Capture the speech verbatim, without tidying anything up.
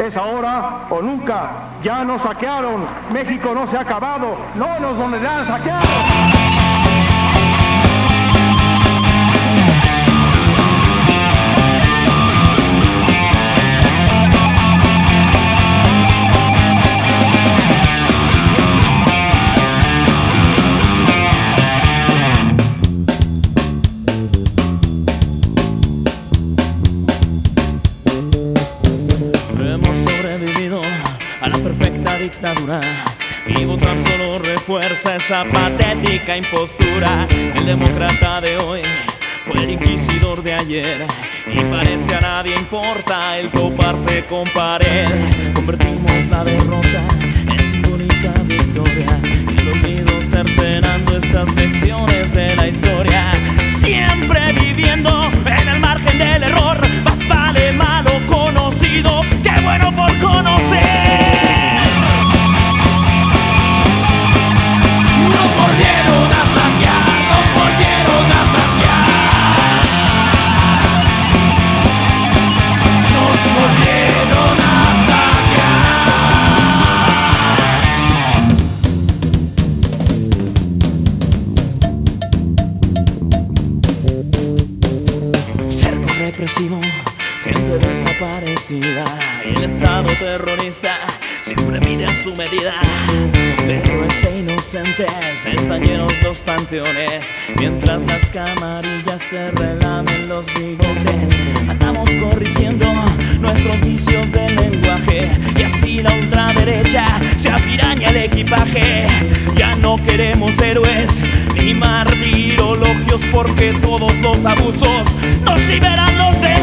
Es ahora o nunca. Ya nos saquearon. México no se ha acabado. No nos volverán a saquear. A la perfecta dictadura y votar solo refuerza esa patética impostura. El demócrata de hoy fue el inquisidor de ayer y parece a nadie importa el toparse con pared. Convertimos la derrota en simbólica victoria y el olvido cercenando estas lecciones de la historia. Siempre viviendo en el margen del error, más vale malo conocido que bueno por conocer. Represivo, gente desaparecida y el estado terrorista siempre mide a su medida. De héroes e inocentes están llenos los panteones, mientras las camarillas se relamen los bigotes. Andamos corrigiendo nuestros vicios del lenguaje y así la ultraderecha se apiraña el equipaje. Ya no queremos héroes ni martirologios porque todos los abusos nos liberan los de